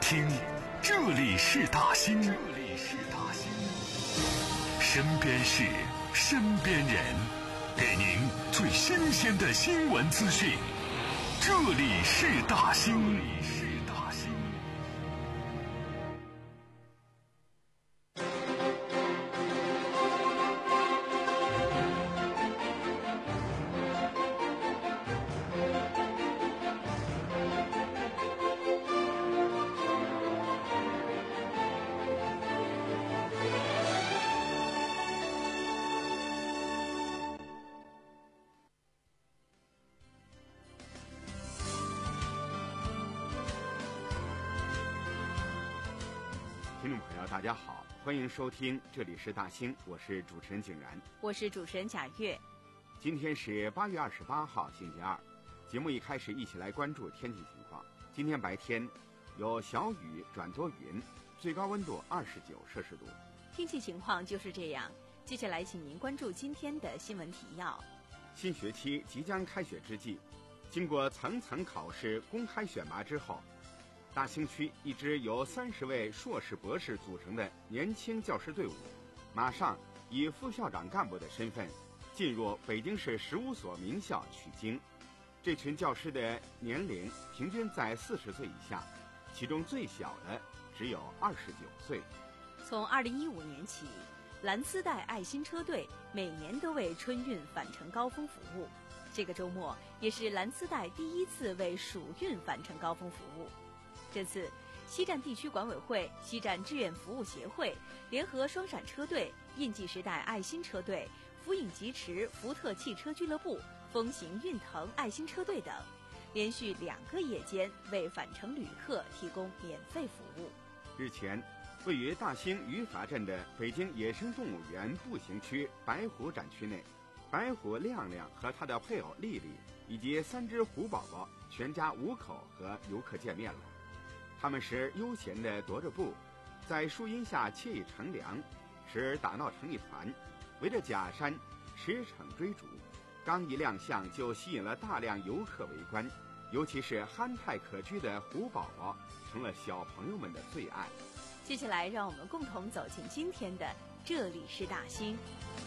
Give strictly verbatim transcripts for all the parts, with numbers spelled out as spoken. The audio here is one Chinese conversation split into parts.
听，这里是大兴，这里是大兴，身边事，身边人，给您最新鲜的新闻资讯。这里是大兴，这里是大兴。 听众朋友大家好，欢迎收听这里是大兴，我是主持人景然， 我是主持人贾月。 今天是八月二十八号星期二，节目一开始一起来关注天气情况。今天白天有小雨转多云，最高温度二十九摄氏度。 天气情况就是这样，接下来请您关注今天的新闻提要。 新学期即将开学之际，经过层层考试公开选拔之后，大兴区一支由三十位硕士博士组成的年轻教师队伍，马上以副校长干部的身份进入北京市十五所名校取经。这群教师的年龄平均在四十岁以下，其中最小的只有二十九岁。 从二零一五年起，蓝丝带爱心车队每年都为春运返程高峰服务。这个周末也是蓝丝带第一次为暑运返程高峰服务。这次，西站地区管委会、西站志愿服务协会联合双闪车队、印记时代爱心车队、福影疾驰福特汽车俱乐部、风行运腾爱心车队等，连续两个夜间为返程旅客提供免费服务。 日前，位于大兴余法镇的北京野生动物园步行区白虎展区内，白虎亮亮和他的配偶丽丽以及三只虎宝宝全家五口和游客见面了。他们时悠闲地踱着步，在树荫下惬意乘凉，时而打闹成一团，围着假山驰骋追逐。刚一亮相就吸引了大量游客围观，尤其是憨态可掬的虎宝宝成了小朋友们的最爱。 接下来让我们共同走进今天的这里是大兴。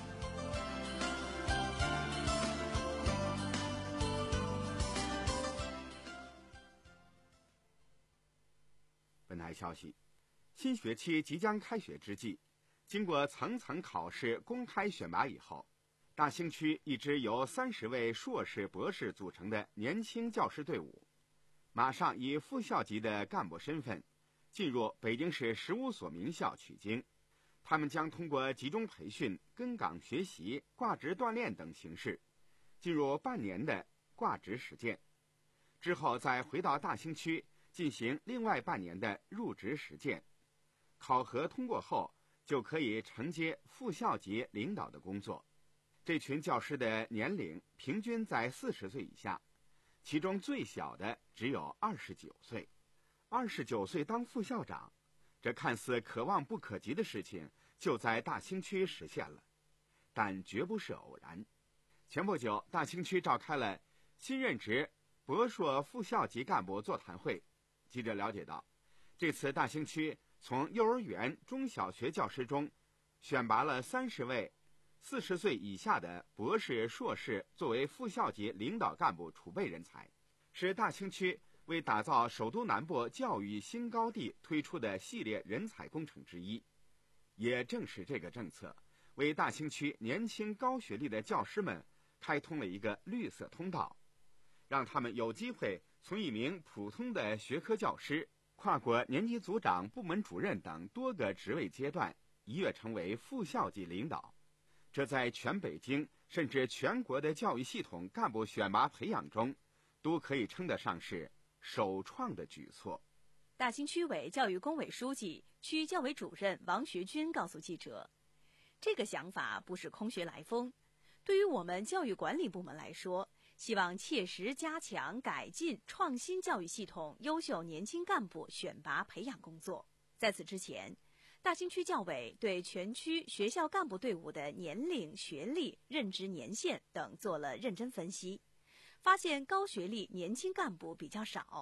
本台消息，新学期即将开学之际，经过层层考试公开选拔以后，大兴区一支由三十位硕士博士组成的年轻教师队伍，马上以副校级的干部身份进入北京市十五所名校取经。他们将通过集中培训、跟岗学习、挂职锻炼等形式，进入半年的挂职实践，之后再回到大兴区进行另外半年的入职实践。考核通过后，就可以承接副校级领导的工作。这群教师的年龄平均在四十岁以下，其中最小的只有二十九岁。二十九岁当副校长，这看似可望不可及的事情就在大兴区实现了，但绝不是偶然。前不久，大兴区召开了新任职博硕副校级干部座谈会。记者了解到，这次大兴区从幼儿园、中小学教师中选拔了三十位四十岁以下的博士、硕士作为副校级领导干部储备人才，是大兴区为打造首都南部教育新高地推出的系列人才工程之一。也正是这个政策，为大兴区年轻高学历的教师们开通了一个绿色通道，让他们有机会从一名普通的学科教师跨过年级组长、部门主任等多个职位阶段，一跃成为副校级领导。这在全北京甚至全国的教育系统干部选拔培养中，都可以称得上是首创的举措。 大兴区委教育工委书记、区教委主任王学军告诉记者，这个想法不是空穴来风，对于我们教育管理部门来说，希望切实加强改进创新教育系统优秀年轻干部选拔培养工作。在此之前，大兴区教委对全区学校干部队伍的年龄、学历、任职年限等做了认真分析，发现高学历年轻干部比较少，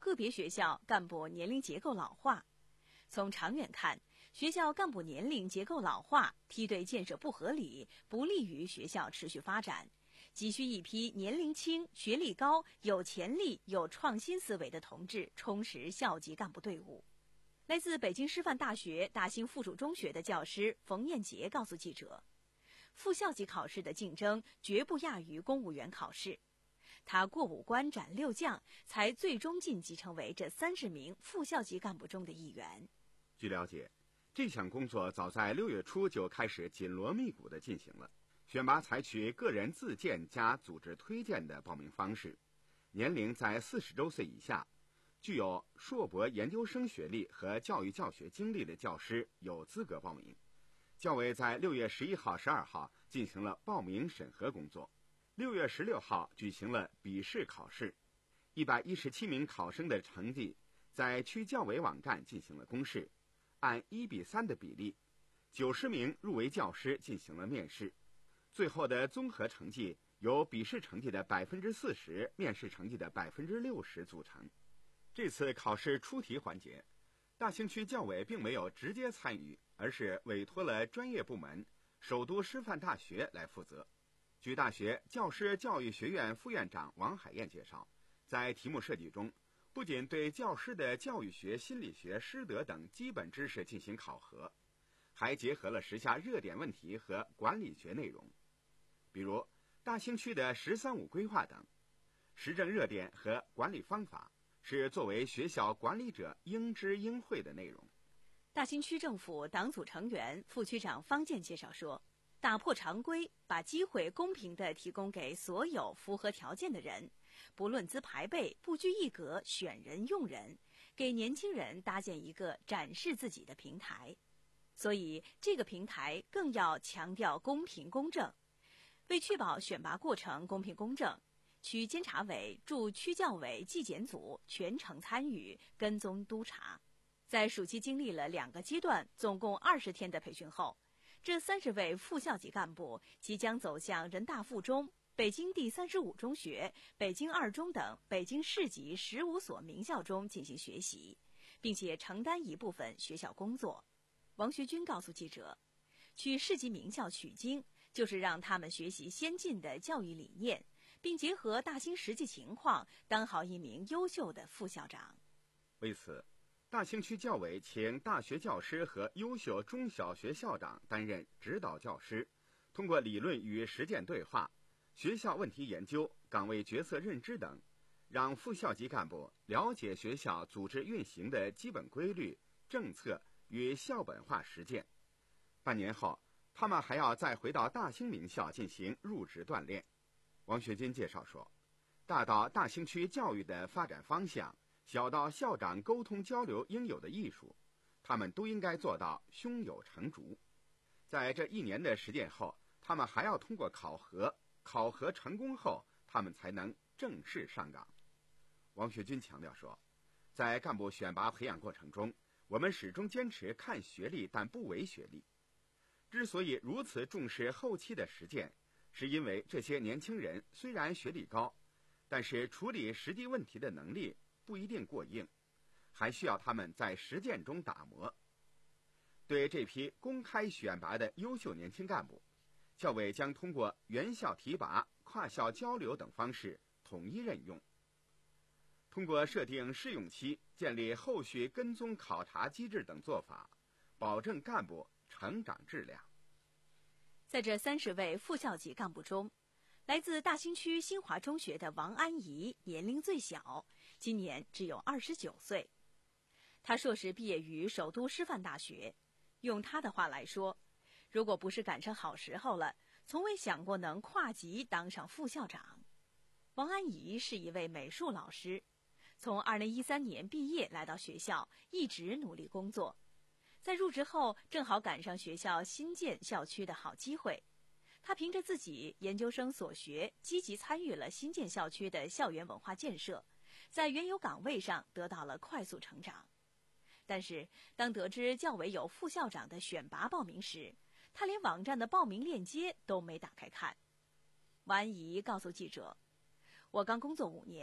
个别学校干部年龄结构老化。从长远看，学校干部年龄结构老化，梯队建设不合理，不利于学校持续发展。急需一批年龄轻、学历高、有潜力、有创新思维的同志充实校级干部队伍。来自北京师范大学大兴附属中学的教师冯艳杰告诉记者，副校级考试的竞争绝不亚于公务员考试。他过五关斩六将，才最终晋级成为这三十名副校级干部中的一员。 据了解，这项工作早在六月初就开始紧锣密鼓地进行了。选拔采取个人自荐加组织推荐的报名方式，年龄在四十周岁以下，具有硕博研究生学历和教育教学经历的教师有资格报名。教委在六月十一号、十二号进行了报名审核工作，六月十六号举行了笔试考试。一百一十七名考生的成绩在区教委网站进行了公示，按一比三的比例，九十名入围教师进行了面试。最后的综合成绩由笔试成绩的百分之四十、面试成绩的百分之六十组成。这次考试出题环节，大兴区教委并没有直接参与，而是委托了专业部门首都师范大学来负责。据大学教师教育学院副院长王海燕介绍，在题目设计中，不仅对教师的教育学、心理学、师德等基本知识进行考核，还结合了时下热点问题和管理学内容，比如大兴区的“十三五”规划等。时政热点和管理方法是作为学校管理者应知应会的内容。 大兴区政府党组成员、副区长方健介绍说，打破常规，把机会公平地提供给所有符合条件的人，不论资排辈，不拘一格，选人用人，给年轻人搭建一个展示自己的平台。所以这个平台更要强调公平公正。为确保选拔过程公平公正，区监察委驻区教委纪检组全程参与跟踪督查。在暑期经历了两个阶段，总共二十天的培训后，这三十位副校级干部即将走向人大附中、北京第三十五中学、北京二中等北京市级十五所名校中进行学习，并且承担一部分学校工作。王学军告诉记者，去市级名校取经，就是让他们学习先进的教育理念，并结合大兴实际情况，当好一名优秀的副校长。 为此，大兴区教委请大学教师和优秀中小学校长担任指导教师，通过理论与实践对话、学校问题研究、岗位角色认知等，让副校级干部了解学校组织运行的基本规律、政策与校本化实践。半年后，他们还要再回到大兴名校进行入职锻炼。王学军介绍说，大到大兴区教育的发展方向，小到校长沟通交流应有的艺术，他们都应该做到胸有成竹。在这一年的实践后，他们还要通过考核，考核成功后，他们才能正式上岗。王学军强调说，在干部选拔培养过程中，我们始终坚持看学历但不唯学历。之所以如此重视后期的实践，是因为这些年轻人虽然学历高，但是处理实际问题的能力不一定过硬，还需要他们在实践中打磨。对这批公开选拔的优秀年轻干部，教委将通过原校提拔、跨校交流等方式统一任用，通过设定试用期、建立后续跟踪考察机制等做法，保证干部成长质量。 在这三十位副校级干部中，来自大兴区新华中学的王安怡年龄最小，今年只有二十九岁。他硕士毕业于首都师范大学，用他的话来说，如果不是赶上好时候了，从未想过能跨级当上副校长。王安怡是一位美术老师，从二零一三年毕业来到学校，一直努力工作。在入职后，正好赶上学校新建校区的好机会。他凭着自己研究生所学，积极参与了新建校区的校园文化建设，在原有岗位上得到了快速成长。但是，当得知教委有副校长的选拔报名时，他连网站的报名链接都没打开看。王安怡告诉记者，我刚工作五年，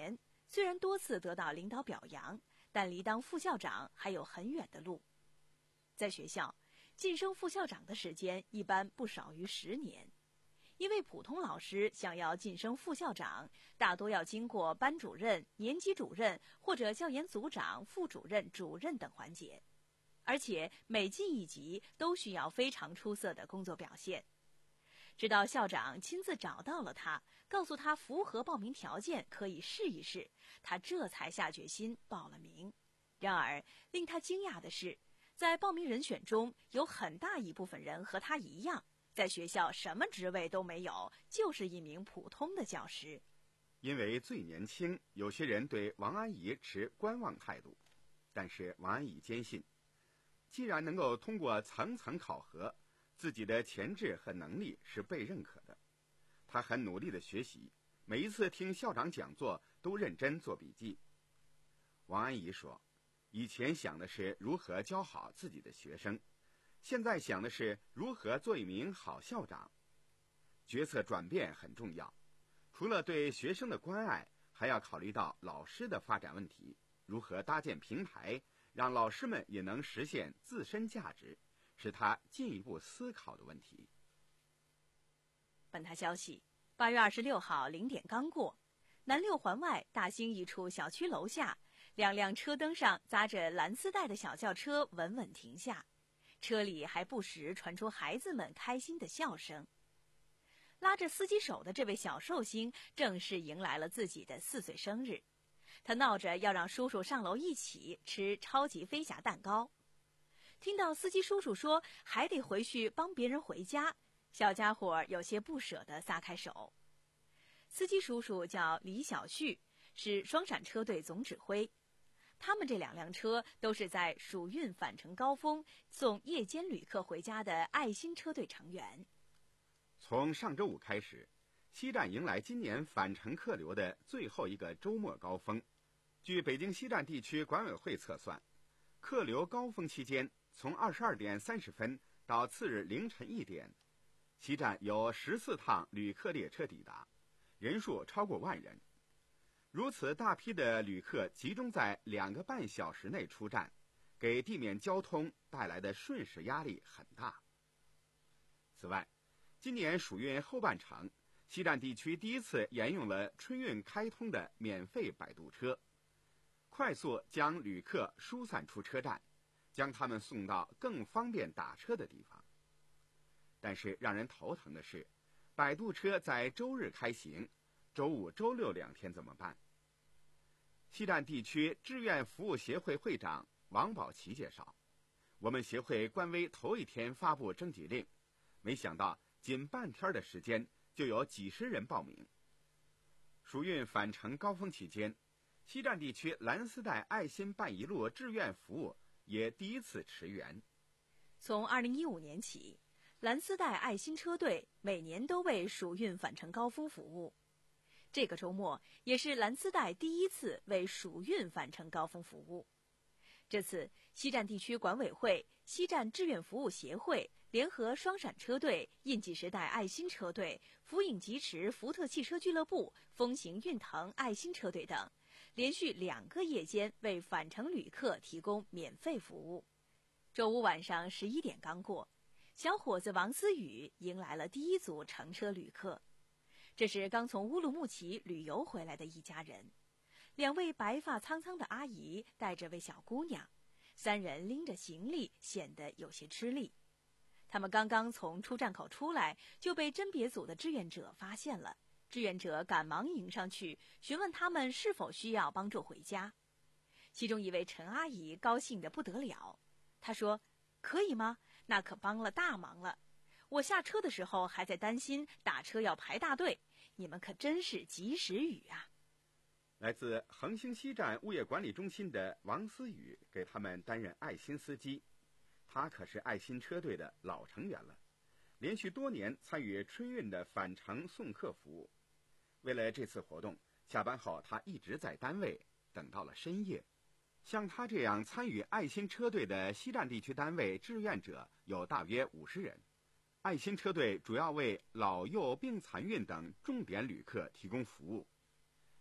虽然多次得到领导表扬，但离当副校长还有很远的路。在学校，晋升副校长的时间一般不少于十年，因为普通老师想要晋升副校长，大多要经过班主任、年级主任或者教研组长、副主任、主任等环节，而且每进一级都需要非常出色的工作表现。直到校长亲自找到了他，告诉他符合报名条件，可以试一试，他这才下决心报了名。然而，令他惊讶的是，在报名人选中有很大一部分人和他一样，在学校什么职位都没有，就是一名普通的教师。 因为最年轻，有些人对王安忆持观望态度，但是王安忆坚信，既然能够通过层层考核，自己的潜质和能力是被认可的。他很努力的学习，每一次听校长讲座都认真做笔记。王安忆说，以前想的是如何教好自己的学生，现在想的是如何做一名好校长。角色转变很重要，除了对学生的关爱，还要考虑到老师的发展问题，如何搭建平台，让老师们也能实现自身价值，是他进一步思考的问题。 本台消息，八月二十六号零点刚过，南六环外大兴一处小区楼下，两辆车灯上扎着蓝丝带的小轿车稳稳停下，车里还不时传出孩子们开心的笑声。拉着司机手的这位小寿星正式迎来了自己的四岁生日，他闹着要让叔叔上楼一起吃超级飞侠蛋糕。听到司机叔叔说还得回去帮别人回家，小家伙有些不舍地撒开手。司机叔叔叫李小旭，是双闪车队总指挥。他们这两辆车都是在暑运返程高峰送夜间旅客回家的爱心车队成员。 从上周五开始，西站迎来今年返程客流的最后一个周末高峰。据北京西站地区管委会测算，客流高峰期间，从二十二点三十分到次日凌晨一点，西站有十四趟旅客列车抵达，人数超过万人。如此大批的旅客集中在两个半小时内出站，给地面交通带来的瞬时压力很大。此外，今年暑运后半程，西站地区第一次沿用了春运开通的免费摆渡车，快速将旅客疏散出车站，将他们送到更方便打车的地方。但是让人头疼的是，摆渡车在周日开行，周五、周六两天怎么办？西站地区志愿服务协会会长王宝奇介绍，我们协会官微头一天发布征集令，没想到仅半天的时间就有几十人报名。暑运返程高峰期间，西站地区蓝丝带爱心办一路志愿服务也第一次驰援。 从二零一五年起，蓝丝带爱心车队每年都为暑运返程高峰服务。这个周末也是蓝丝带第一次为暑运返程高峰服务。这次西站地区管委会、西站志愿服务协会联合双闪车队、印记时代爱心车队、福影疾驰福特汽车俱乐部、风行运腾爱心车队等，连续两个夜间为返程旅客提供免费服务。周五晚上十一点刚过，小伙子王思雨迎来了第一组乘车旅客。这是刚从乌鲁木齐旅游回来的一家人，两位白发苍苍的阿姨带着位小姑娘，三人拎着行李显得有些吃力。他们刚刚从出站口出来，就被甄别组的志愿者发现了。志愿者赶忙迎上去，询问他们是否需要帮助回家。其中一位陈阿姨高兴得不得了，她说：“可以吗？那可帮了大忙了。我下车的时候还在担心打车要排大队，你们可真是及时雨啊！” 来自恒星西站物业管理中心的王思雨给他们担任爱心司机，他可是爱心车队的老成员了，连续多年参与春运的返程送客服务。为了这次活动，下班后他一直在单位等到了深夜。像他这样参与爱心车队的西站地区单位志愿者有大约五十人。爱心车队主要为老幼病残孕等重点旅客提供服务。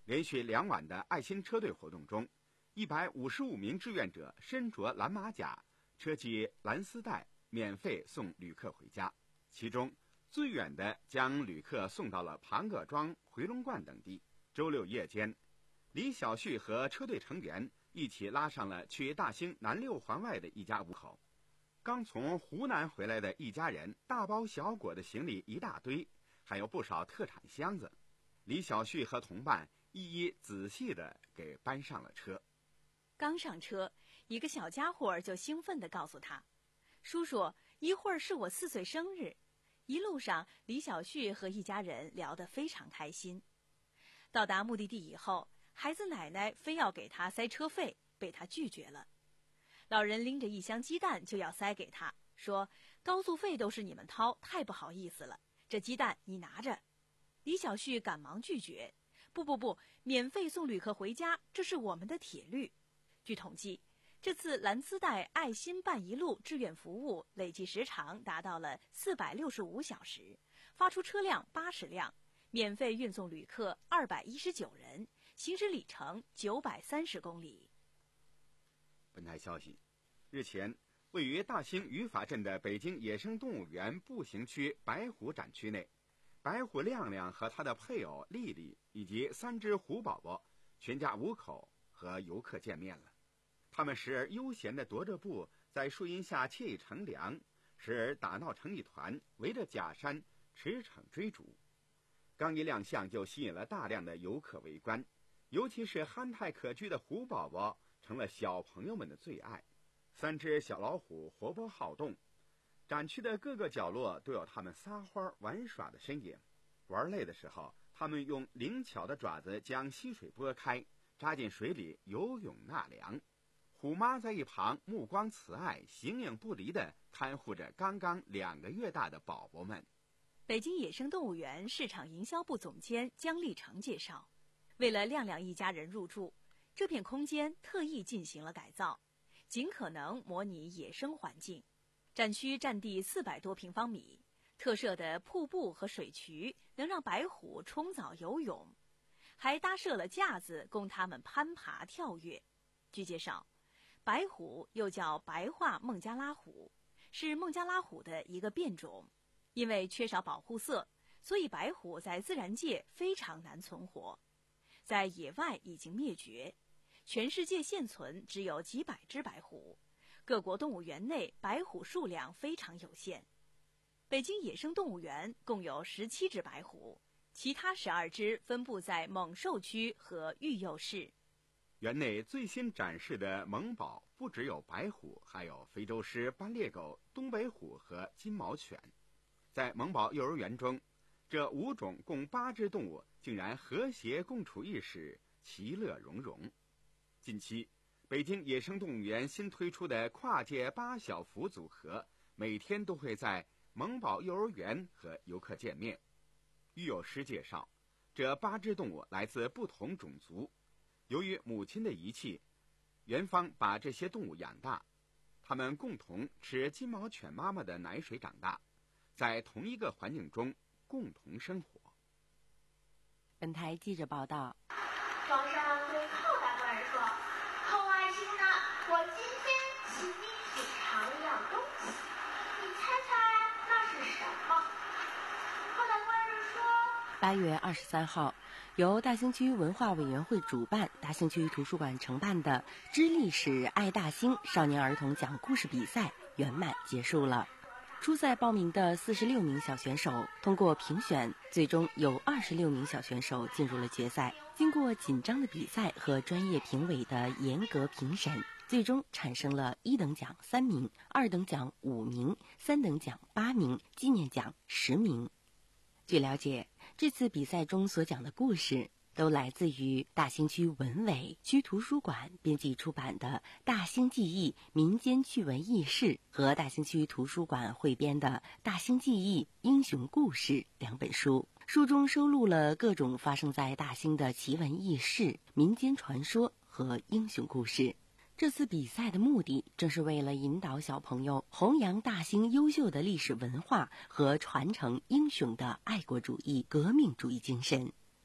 连续两晚的爱心车队活动中，一百五十五名志愿者身着蓝马甲，车系蓝丝带，免费送旅客回家。其中最远的将旅客送到了庞各庄、回龙观等地。周六夜间，李小旭和车队成员一起拉上了去大兴南六环外的一家五口。刚从湖南回来的一家人，大包小裹的行李一大堆，还有不少特产箱子。李小旭和同伴一一仔细地给搬上了车。 刚上车，一个小家伙就兴奋地告诉他：“叔叔，一会儿是我四岁生日。”一路上，李小旭和一家人聊得非常开心。到达目的地以后，孩子奶奶非要给他塞车费，被他拒绝了。老人拎着一箱鸡蛋就要塞给他，说：“高速费都是你们掏，太不好意思了，这鸡蛋你拿着。”李小旭赶忙拒绝：“不不不，免费送旅客回家，这是我们的铁律。”据统计，这次蓝丝带爱心伴一路志愿服务累计时长达到了四百六十五小时，发出车辆八十辆，免费运送旅客二百一十九人，行驶里程九百三十公里。 本台消息，日前，位于大兴语法镇的北京野生动物园步行区白虎展区内，白虎亮亮和他的配偶丽丽以及三只虎宝宝，全家五口和游客见面了。他们时而悠闲地踱着步，在树荫下惬意乘凉，时而打闹成一团，围着假山驰骋追逐。刚一亮相就吸引了大量的游客围观，尤其是憨态可掬的虎宝宝成了小朋友们的最爱。三只小老虎活泼好动，展区的各个角落都有它们撒欢玩耍的身影。玩累的时候，它们用灵巧的爪子将溪水拨开，扎进水里游泳纳凉。虎妈在一旁目光慈爱，形影不离地看护着刚刚两个月大的宝宝们。 北京野生动物园市场营销部总监姜立成介绍，为了亮亮一家人入住，这片空间特意进行了改造，尽可能模拟野生环境。展区占地四百多平方米，特设的瀑布和水渠能让白虎冲澡游泳，还搭设了架子供它们攀爬跳跃。据介绍，白虎又叫白化孟加拉虎，是孟加拉虎的一个变种。因为缺少保护色，所以白虎在自然界非常难存活，在野外已经灭绝，全世界现存只有几百只白虎，各国动物园内白虎数量非常有限。北京野生动物园共有十七只白虎，其他十二只分布在猛兽区和育幼室。 园内最新展示的萌宝不只有白虎，还有非洲狮、斑鬣狗、东北虎和金毛犬。在萌宝幼儿园中，这五种共八只动物竟然和谐共处一室，其乐融融。近期，北京野生动物园新推出的跨界八小福组合，每天都会在萌宝幼儿园和游客见面。育幼师介绍，这八只动物来自不同种族，由于母亲的遗弃，园方把这些动物养大，它们共同吃金毛犬妈妈的奶水长大，在同一个环境中共同生活。 本台记者报道， 皇上对寇大官人说：“寇爱卿呢，我今天请你品尝一样东西，你猜猜那是什么？”寇大官人说：“ 八月二十三号，由大兴区文化委员会主办、大兴区图书馆承办的“知历史、爱大兴”少年儿童讲故事比赛圆满结束了。初赛报名的四十六名小选手通过评选，最终有二十六名小选手进入了决赛。经过紧张的比赛和专业评委的严格评审，最终产生了一等奖三名、二等奖五名、三等奖八名、纪念奖十名。据了解，这次比赛中所讲的故事都来自于大兴区文委区图书馆编辑出版的《大兴记忆民间趣闻轶事》和大兴区图书馆汇编的《大兴记忆英雄故事》两本书。书中收录了各种发生在大兴的奇闻异事、民间传说和英雄故事。这次比赛的目的，正是为了引导小朋友弘扬大兴优秀的历史文化和传承英雄的爱国主义、革命主义精神。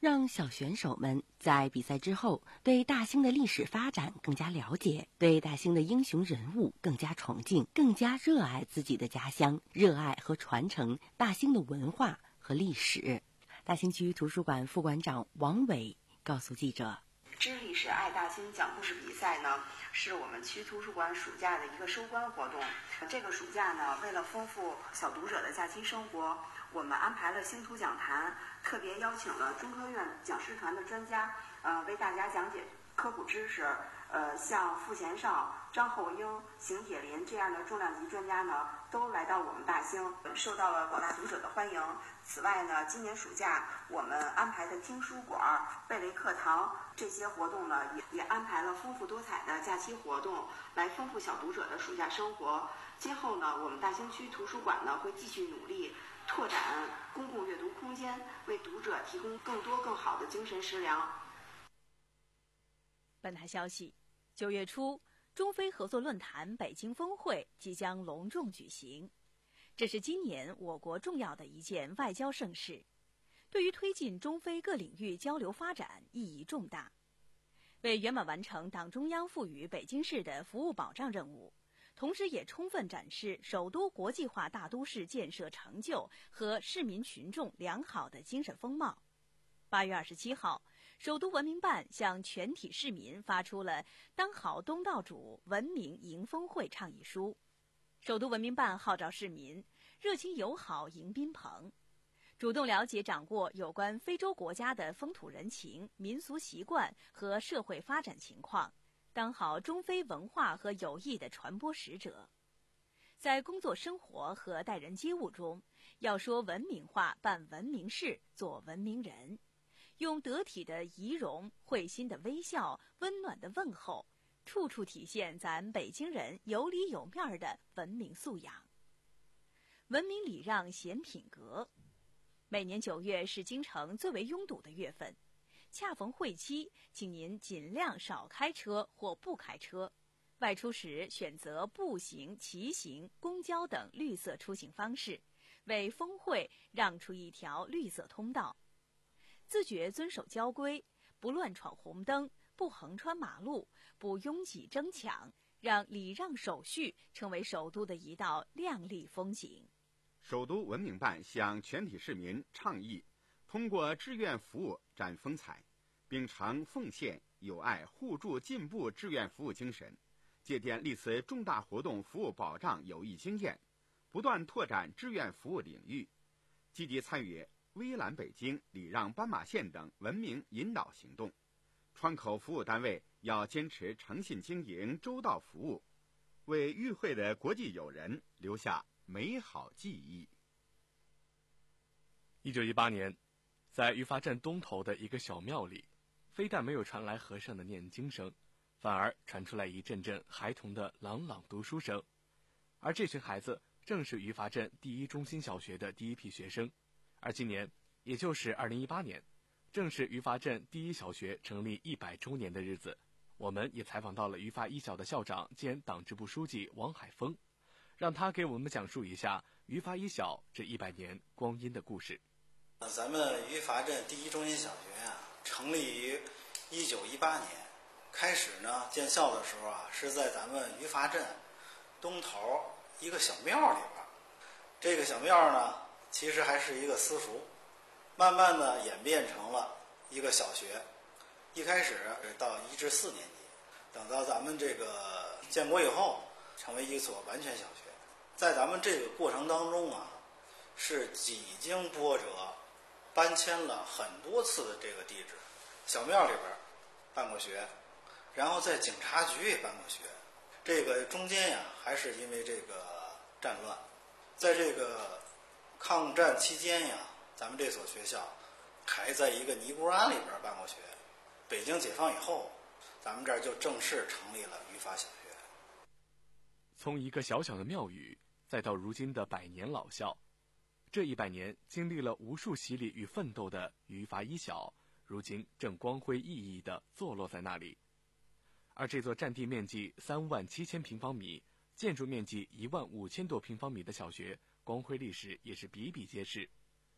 让小选手们在比赛之后对大兴的历史发展更加了解，对大兴的英雄人物更加崇敬，更加热爱自己的家乡，热爱和传承大兴的文化和历史。大兴区图书馆副馆长王伟告诉记者， 知历史爱大兴讲故事比赛呢，是我们区图书馆暑假的一个收官活动。这个暑假呢，为了丰富小读者的假期生活，我们安排了星图讲坛，特别邀请了中科院讲师团的专家，呃，为大家讲解科普知识。呃，像傅贤少、张厚英、邢铁林这样的重量级专家呢，都来到我们大兴，受到了广大读者的欢迎。此外呢，今年暑假我们安排的听书馆、贝雷课堂这些活动呢，也也安排了丰富多彩的假期活动，来丰富小读者的暑假生活。今后呢，我们大兴区图书馆呢会继续努力拓展公共阅读空间，为读者提供更多更好的精神食粮。 本台消息，九月初，中非合作论坛北京峰会即将隆重举行，这是今年我国重要的一件外交盛事，对于推进中非各领域交流发展意义重大。为圆满完成党中央赋予北京市的服务保障任务，同时也充分展示首都国际化大都市建设成就和市民群众良好的精神风貌。八月二十七号，首都文明办向全体市民发出了“当好东道主，文明迎峰会”倡议书。首都文明办号召市民热情友好迎宾朋，主动了解掌握有关非洲国家的风土人情、民俗习惯和社会发展情况，当好中非文化和友谊的传播使者。在工作生活和待人接物中，要说文明话，办文明事，做文明人，用得体的仪容、会心的微笑、温暖的问候，处处体现咱北京人有里有面的文明素养。文明礼让显品格。每年九月是京城最为拥堵的月份，恰逢会期，请您尽量少开车或不开车，外出时选择步行、骑行、公交等绿色出行方式，为峰会让出一条绿色通道。自觉遵守交规，不乱闯红灯，不横穿马路，不拥挤争抢，让礼让手续成为首都的一道亮丽风景。 首都文明办向全体市民倡议，通过志愿服务展风采，秉承奉献、友爱、互助、进步志愿服务精神，借鉴历次重大活动服务保障有益经验，不断拓展志愿服务领域，积极参与微澜北京、礼让斑马线等文明引导行动。窗口服务单位要坚持诚信经营、周到服务，为与会的国际友人留下美好记忆。 一九一八年，在于发镇东头的一个小庙里，非但没有传来和尚的念经声，反而传出来一阵阵孩童的朗朗读书声。而这群孩子正是于发镇第一中心小学的第一批学生。而今年，也就是二零一八年，正是于发镇第一小学成立一百周年的日子。我们也采访到了于发一小的校长兼党支部书记王海峰，让他给我们讲述一下于发一小这一百年光阴的故事。 咱们于发镇第一中心小学啊，成立于一九一八年，开始呢建校的时候啊，是在咱们于发镇东头一个小庙里边。这个小庙呢，其实还是一个私塾，慢慢的演变成了一个小学。一开始到一至四年级，等到咱们这个建国以后，成为一所完全小学。在咱们这个过程当中啊，是几经波折，搬迁了很多次的这个地址。小庙里边办过学，然后在警察局也办过学。这个中间呀，还是因为这个战乱，在这个抗战期间呀，咱们这所学校还在一个尼姑庵里边办过学。北京解放以后，咱们这儿就正式成立了于发小学。 从一个小小的庙宇，再到如今的百年老校，这一百年经历了无数洗礼与奋斗的于发一小，如今正光辉熠熠地坐落在那里。而这座占地面积三万七千平方米、建筑面积一万五千多平方米的小学，光辉历史也是比比皆是。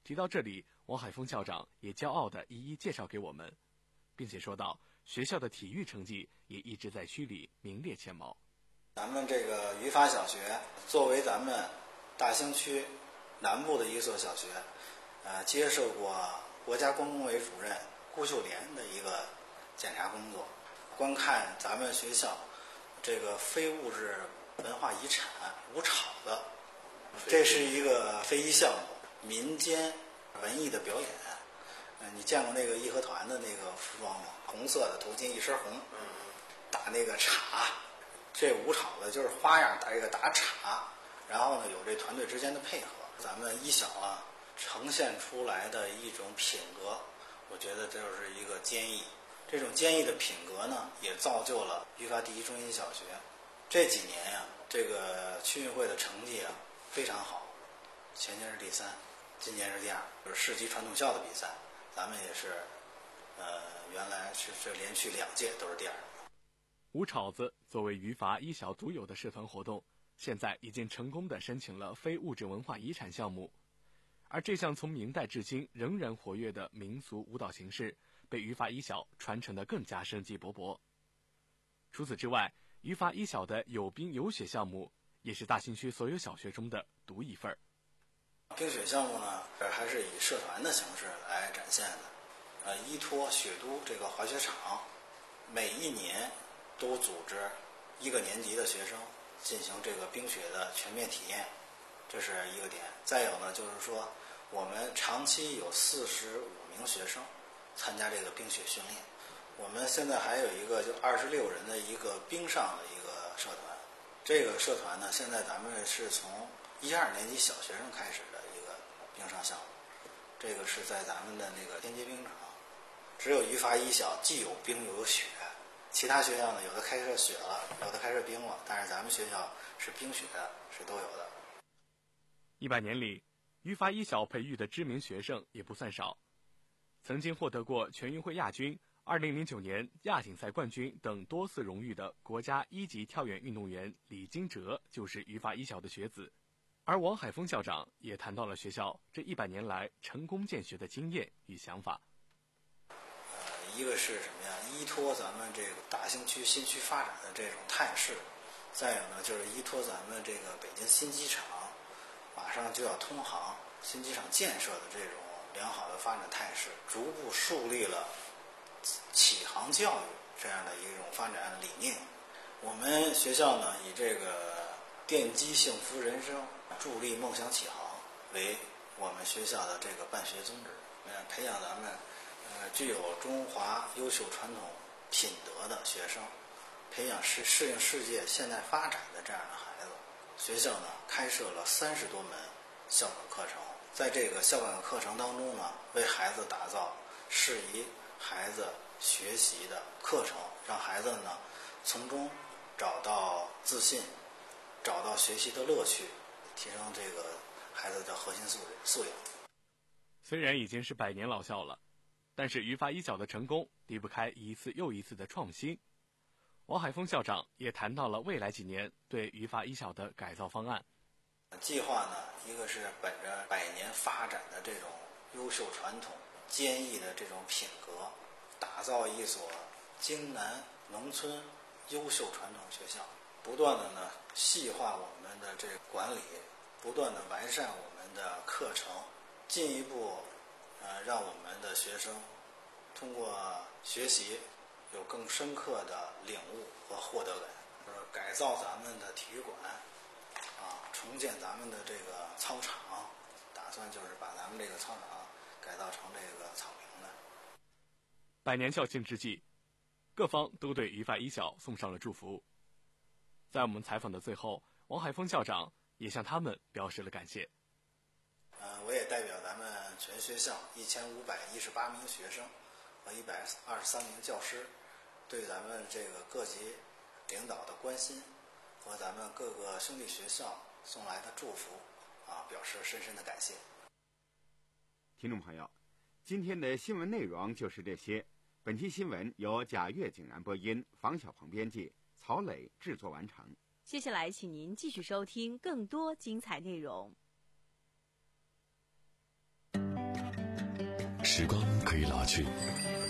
提到这里，王海峰校长也骄傲地一一介绍给我们，并且说道，学校的体育成绩也一直在区里名列前茅。 咱们这个语法小学作为咱们大兴区南部的一所小学，呃，接受过国家关工委主任顾秀莲的一个检查工作，观看咱们学校这个非物质文化遗产舞草的，这是一个非遗项目，民间文艺的表演。嗯，你见过那个义和团的那个服装吗？红色的头巾，一身红，打那个镲。这舞草的就是花样打这个打镲，然后呢有这团队之间的配合。咱们一小啊呈现出来的一种品格，我觉得这就是一个坚毅。这种坚毅的品格呢，也造就了语法第一中心小学这几年呀、啊，这个区运会的成绩啊非常好，前年是第三，今年是第二，就是市级传统校的比赛，咱们也是，呃，原来是这连续两届都是第二。 舞草子作为语法一小独有的社团活动，现在已经成功地申请了非物质文化遗产项目，而这项从明代至今仍然活跃的民俗舞蹈形式，被语法一小传承得更加生机勃勃。除此之外，语法一小的有冰有雪项目也是大兴区所有小学中的独一份儿。 冰雪项目呢，还是以社团的形式来展现的。呃，依托雪都这个滑雪场，每一年都组织一个年级的学生进行这个冰雪的全面体验，这是一个点。再有呢，就是说我们长期有四十五名学生参加这个冰雪训练。我们现在还有一个就二十六人的一个冰上的一个社团，这个社团呢，现在咱们是从一二年级小学生开始的一个冰上项目，这个是在咱们的那个天街冰场。只有语法一小既有冰又有雪，其他学校呢有的开设雪了，有的开设冰了，但是咱们学校是冰雪是都有的。 一百年里，语法一小培育的知名学生也不算少，曾经获得过全运会亚军、二零零九年亚锦赛冠军等多次荣誉的国家一级跳远运动员李金哲就是语法一小的学子。而王海峰校长也谈到了学校这一百年来成功建学的经验与想法。 一个是什么呀？依托咱们这个大兴区新区发展的这种态势，再有呢就是依托咱们这个北京新机场马上就要通航，新机场建设的这种良好的发展态势，逐步树立了启航教育这样的一种发展理念。我们学校呢以这个奠基幸福人生、助力梦想启航为我们学校的这个办学宗旨，呃，培养咱们呃具有中华优秀传统品德的学生，培养适适应世界现代发展的这样的孩子。学校呢开设了三十多门校本课程，在这个校本课程当中呢，为孩子打造适宜孩子学习的课程，让孩子呢从中找到自信，找到学习的乐趣，提升这个孩子的核心素素养。 虽然已经是百年老校了，但是语法一小的成功离不开一次又一次的创新。王海峰校长也谈到了未来几年对语法一小的改造方案。 计划呢，一个是本着百年发展的这种优秀传统、坚毅的这种品格，打造一所京南农村优秀传统学校，不断的呢细化我们的这个管理，不断的完善我们的课程，进一步呃让我们的学生通过学习有更深刻的领悟和获得感，就是改造咱们的体育馆啊，重建咱们的这个操场，打算就是把咱们这个操场改造成这个草坪的。 百年校庆之际，各方都对语法一小送上了祝福。在我们采访的最后，王海峰校长也向他们表示了感谢。 呃，我也代表咱们全学校一千五百一十八名学生和一百二十三名教师，对咱们这个各级领导的关心和咱们各个兄弟学校送来的祝福啊，表示深深的感谢。 听众朋友，今天的新闻内容就是这些。本期新闻由贾跃景南播音，房小鹏编辑，曹磊制作完成。 接下来，请您继续收听更多精彩内容。 时光可以老去，